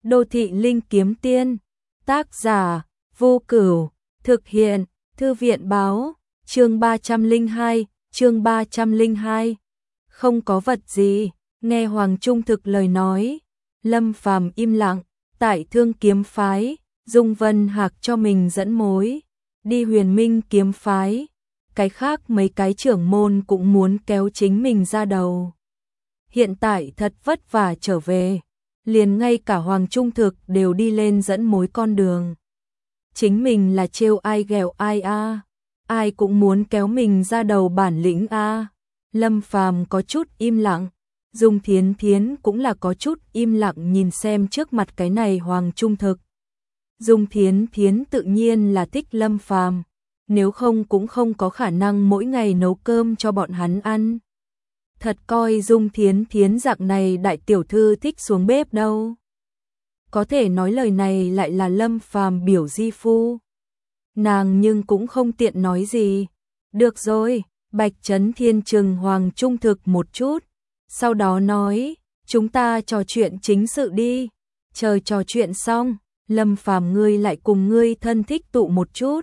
Đô thị linh kiếm tiên, tác giả, Vô Cửu, thực hiện, Thư viện báo, chương 302, chương 302. Không có vật gì, nghe Hoàng Trung Thực lời nói, Lâm Phàm im lặng, tại Thương Kiếm phái, Dung Vân Hạc cho mình dẫn mối, đi Huyền Minh kiếm phái, cái khác mấy cái trưởng môn cũng muốn kéo chính mình ra đầu. Hiện tại thật vất vả trở về, liền ngay cả Hoàng Trung Thực đều đi lên dẫn mối con đường. Chính mình là trêu ai ghẹo ai a, ai cũng muốn kéo mình ra đầu bản lĩnh a. Lâm Phàm có chút im lặng, Dung Thiến Thiến cũng là có chút im lặng nhìn xem trước mặt cái này Hoàng Trung Thực. Dung Thiến Thiến tự nhiên là thích Lâm Phàm, nếu không cũng không có khả năng mỗi ngày nấu cơm cho bọn hắn ăn. Thật coi Dung Thiến Thiến dạng này đại tiểu thư thích xuống bếp đâu. Có thể nói lời này lại là Lâm Phàm biểu di phu. Nàng nhưng cũng không tiện nói gì. Được rồi, Bạch Trấn Thiên trừng Hoàng Trung Thực một chút. Sau đó nói, chúng ta trò chuyện chính sự đi. Chờ trò chuyện xong, Lâm Phàm ngươi lại cùng ngươi thân thích tụ một chút.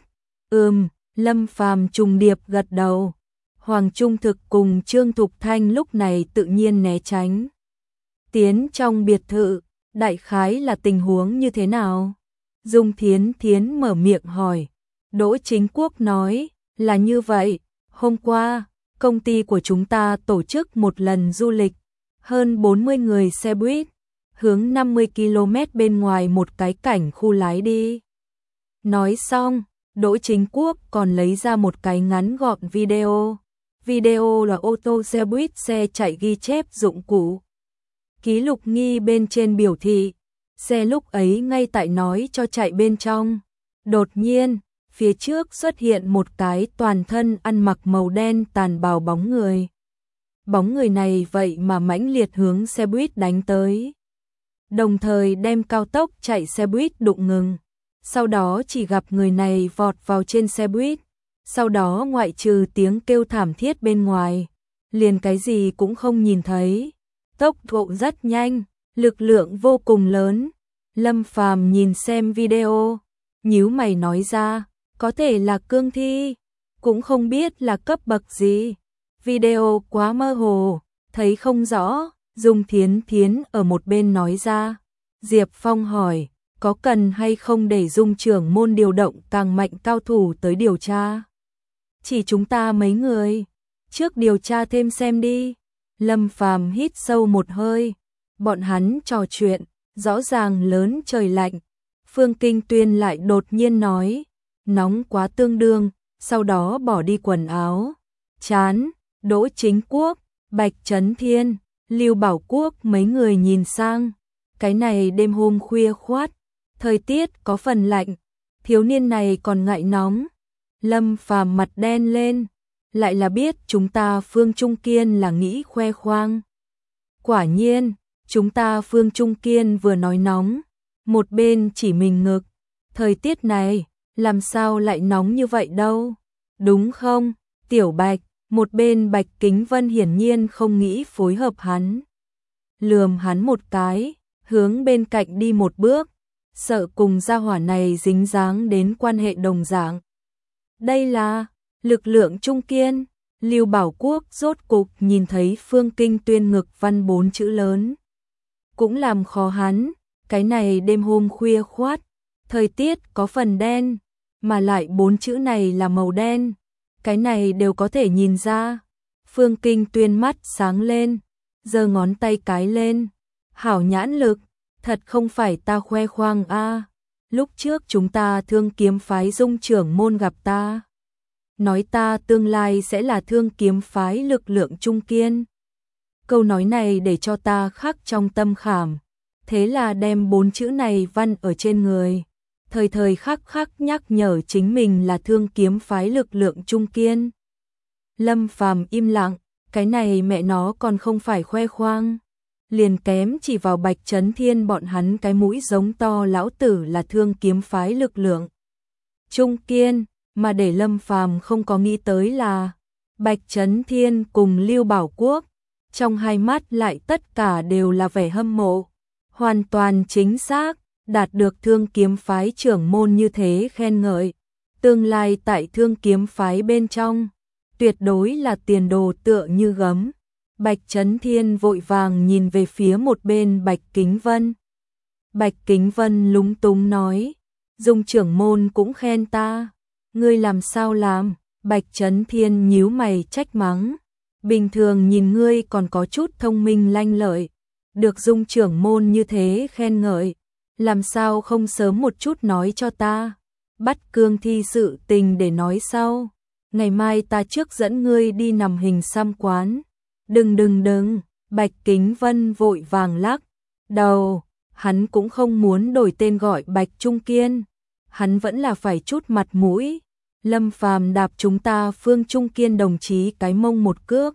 Lâm Phàm trùng điệp gật đầu. Hoàng Trung Thực cùng Trương Thục Thanh lúc này tự nhiên né tránh. Tiến trong biệt thự, đại khái là tình huống như thế nào? Dung Thiến Thiến mở miệng hỏi. Đỗ Chính Quốc nói, là như vậy, hôm qua, công ty của chúng ta tổ chức một lần du lịch, hơn 40 người xe buýt, hướng 50 km bên ngoài một cái cảnh khu lái đi. Nói xong, Đỗ Chính Quốc còn lấy ra một cái ngắn gọn video. Video là ô tô xe buýt xe chạy ghi chép dụng cụ. Ký lục nghi bên trên biểu thị, xe lúc ấy ngay tại nói cho chạy bên trong. Đột nhiên, phía trước xuất hiện một cái toàn thân ăn mặc màu đen tàn bào bóng người. Bóng người này vậy mà mãnh liệt hướng xe buýt đánh tới. Đồng thời đem cao tốc chạy xe buýt đụng ngừng. Sau đó chỉ gặp người này vọt vào trên xe buýt. Sau đó ngoại trừ tiếng kêu thảm thiết bên ngoài, liền cái gì cũng không nhìn thấy. Tốc độ rất nhanh, lực lượng vô cùng lớn. Lâm Phàm nhìn xem video, nhíu mày nói ra, có thể là cương thi, cũng không biết là cấp bậc gì. Video quá mơ hồ, thấy không rõ. Dung Thiến Thiến ở một bên nói ra. Diệp Phong hỏi, có cần hay không để Dung trưởng môn điều động càng mạnh cao thủ tới điều tra? Chỉ chúng ta mấy người, trước điều tra thêm xem đi. Lâm Phàm hít sâu một hơi, bọn hắn trò chuyện, rõ ràng lớn trời lạnh. Phương Kinh Tuyên lại đột nhiên nói, nóng quá tương đương, sau đó bỏ đi quần áo. Chán, Đỗ Chính Quốc, Bạch Trấn Thiên, Lưu Bảo Quốc mấy người nhìn sang. Cái này đêm hôm khuya khoát, thời tiết có phần lạnh, thiếu niên này còn ngại nóng. Lâm Phàm mặt đen lên, lại là biết chúng ta Phương Trung Kiên là nghĩ khoe khoang. Quả nhiên, chúng ta Phương Trung Kiên vừa nói nóng, một bên chỉ mình ngực. Thời tiết này, làm sao lại nóng như vậy đâu, đúng không, Tiểu Bạch? Một bên Bạch Kính Vân hiển nhiên không nghĩ phối hợp hắn. Lườm hắn một cái, hướng bên cạnh đi một bước, sợ cùng gia hỏa này dính dáng đến quan hệ đồng dạng. Đây là lực lượng Trung Kiên. Lưu Bảo Quốc rốt cục nhìn thấy Phương Kinh Tuyên ngực văn 4 chữ lớn. Cũng làm khó hắn, cái này đêm hôm khuya khoát, thời tiết có phần đen, mà lại 4 chữ này là màu đen, cái này đều có thể nhìn ra. Phương Kinh Tuyên mắt sáng lên, giơ ngón tay cái lên, hảo nhãn lực, thật không phải ta khoe khoang a. Lúc trước chúng ta Thương Kiếm phái Dung trưởng môn gặp ta, nói ta tương lai sẽ là Thương Kiếm phái lực lượng Trung Kiên. Câu nói này để cho ta khắc trong tâm khảm, thế là đem 4 chữ này văn ở trên người, thời thời khắc khắc nhắc nhở chính mình là Thương Kiếm phái lực lượng Trung Kiên. Lâm Phàm im lặng, cái này mẹ nó còn không phải khoe khoang, liền kém chỉ vào Bạch Trấn Thiên bọn hắn cái mũi giống to lão tử là Thương Kiếm phái lực lượng Trung Kiên. Mà để Lâm Phàm không có nghĩ tới là Bạch Trấn Thiên cùng Lưu Bảo Quốc, trong hai mắt lại tất cả đều là vẻ hâm mộ. Hoàn toàn chính xác, đạt được Thương Kiếm phái trưởng môn như thế khen ngợi, tương lai tại Thương Kiếm phái bên trong, tuyệt đối là tiền đồ tựa như gấm. Bạch Chấn Thiên vội vàng nhìn về phía một bên Bạch Kính Vân. Bạch Kính Vân lúng túng nói, Dung trưởng môn cũng khen ta, ngươi làm sao làm? Bạch Chấn Thiên nhíu mày trách mắng, bình thường nhìn ngươi còn có chút thông minh lanh lợi, được Dung trưởng môn như thế khen ngợi, làm sao không sớm một chút nói cho ta? Bắt cương thi sự tình để nói sau, ngày mai ta trước dẫn ngươi đi nằm hình xăm quán. Đừng, Bạch Kính Vân vội vàng lắc đầu, hắn cũng không muốn đổi tên gọi Bạch Trung Kiên, hắn vẫn là phải chút mặt mũi. Lâm Phàm đạp chúng ta Phương Trung Kiên đồng chí cái mông một cước.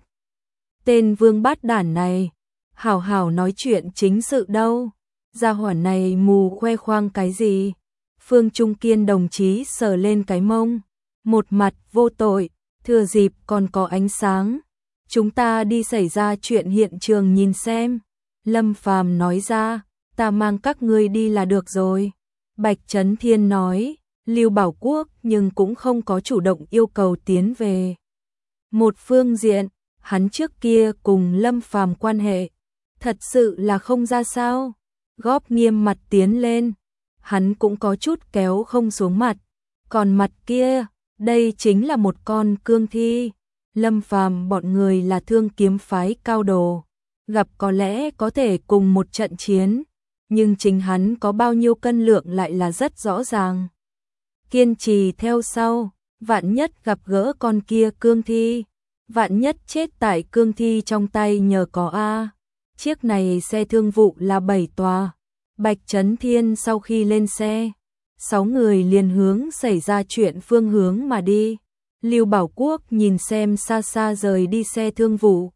Tên vương bát đản này, hảo hảo nói chuyện chính sự đâu, gia hỏa này mù khoe khoang cái gì? Phương Trung Kiên đồng chí sờ lên cái mông, một mặt vô tội, thừa dịp còn có ánh sáng, chúng ta đi xảy ra chuyện hiện trường nhìn xem. Lâm Phàm nói ra, ta mang các ngươi đi là được rồi. Bạch Chấn Thiên nói, Lưu Bảo Quốc nhưng cũng không có chủ động yêu cầu tiến về. Một phương diện, hắn trước kia cùng Lâm Phàm quan hệ, thật sự là không ra sao, góp nghiêm mặt tiến lên, hắn cũng có chút kéo không xuống mặt, còn mặt kia, đây chính là một con cương thi. Lâm Phàm bọn người là Thương Kiếm phái cao đồ, gặp có lẽ có thể cùng một trận chiến, nhưng chính hắn có bao nhiêu cân lượng lại là rất rõ ràng. Kiên trì theo sau, vạn nhất gặp gỡ con kia cương thi, vạn nhất chết tại cương thi trong tay nhờ có A. Chiếc này xe thương vụ là 7 tòa. Bạch Chấn Thiên sau khi lên xe, 6 người liền hướng xảy ra chuyện phương hướng mà đi. Lưu Bảo Quốc nhìn xem xa xa rời đi xe thương vụ,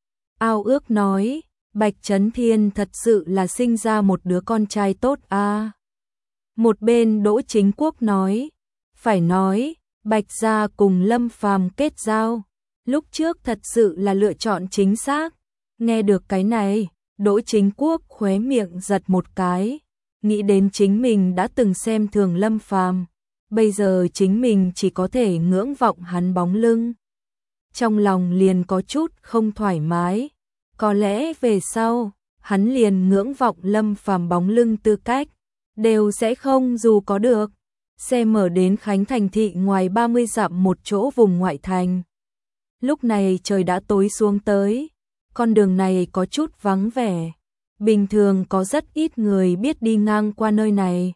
ao ước nói, Bạch Chấn Thiên thật sự là sinh ra một đứa con trai tốt a. Một bên Đỗ Chính Quốc nói, phải nói, Bạch gia cùng Lâm Phàm kết giao, lúc trước thật sự là lựa chọn chính xác. Nghe được cái này, Đỗ Chính Quốc khóe miệng giật một cái, nghĩ đến chính mình đã từng xem thường Lâm Phàm, bây giờ chính mình chỉ có thể ngưỡng vọng hắn bóng lưng. Trong lòng liền có chút không thoải mái, có lẽ về sau, hắn liền ngưỡng vọng Lâm Phàm bóng lưng tư cách, đều sẽ không dù có được. Xe mở đến Khánh Thành thị ngoài 30 dặm một chỗ vùng ngoại thành. Lúc này trời đã tối xuống tới, con đường này có chút vắng vẻ, bình thường có rất ít người biết đi ngang qua nơi này.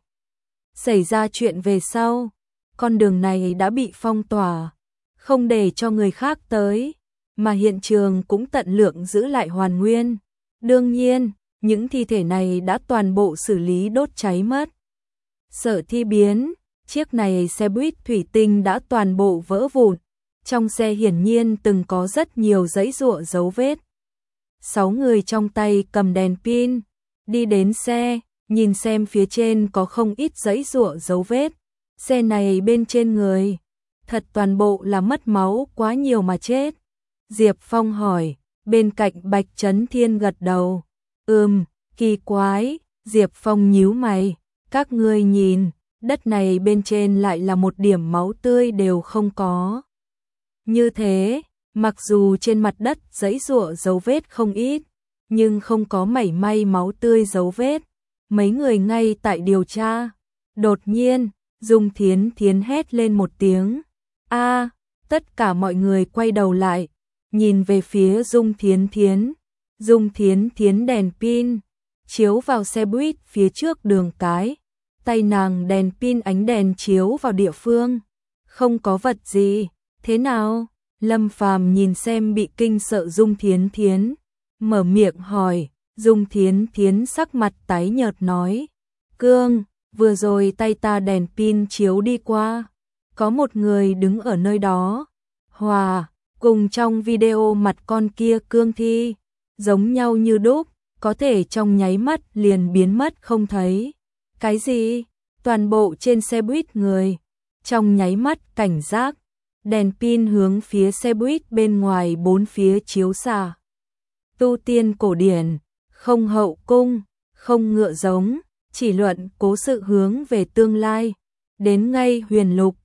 Xảy ra chuyện về sau, con đường này đã bị phong tỏa, không để cho người khác tới, mà hiện trường cũng tận lượng giữ lại hoàn nguyên. Đương nhiên, những thi thể này đã toàn bộ xử lý đốt cháy mất. Sở Thi biến, chiếc này xe buýt thủy tinh đã toàn bộ vỡ vụn, trong xe hiển nhiên từng có rất nhiều giấy giụa dấu vết. 6 người trong tay cầm đèn pin, đi đến xe, nhìn xem phía trên có không ít giấy giụa dấu vết. Xe này bên trên người, thật toàn bộ là mất máu quá nhiều mà chết. Diệp Phong hỏi, bên cạnh Bạch Chấn Thiên gật đầu. Kỳ quái, Diệp Phong nhíu mày, các ngươi nhìn, đất này bên trên lại là một điểm máu tươi đều không có. Như thế, mặc dù trên mặt đất giấy giụa dấu vết không ít, nhưng không có mảy may máu tươi dấu vết. Mấy người ngay tại điều tra, đột nhiên, Dung Thiến Thiến hét lên một tiếng. A, tất cả mọi người quay đầu lại, nhìn về phía Dung Thiến Thiến. Dung Thiến Thiến đèn pin chiếu vào xe buýt phía trước đường cái, tay nàng đèn pin ánh đèn chiếu vào địa phương, không có vật gì. Thế nào? Lâm Phàm nhìn xem bị kinh sợ Dung Thiến Thiến, mở miệng hỏi. Dung Thiến Thiến sắc mặt tái nhợt nói, Cương, vừa rồi tay ta đèn pin chiếu đi qua, có một người đứng ở nơi đó, cùng trong video mặt con kia cương thi, giống nhau như đúc, có thể trong nháy mắt liền biến mất không thấy. Cái gì? Toàn bộ trên xe buýt người, trong nháy mắt cảnh giác, đèn pin hướng phía xe buýt bên ngoài bốn phía chiếu xạ. Tu tiên cổ điển, không hậu cung, không ngựa giống, chỉ luận cố sự hướng về tương lai. Đến ngay huyền lục,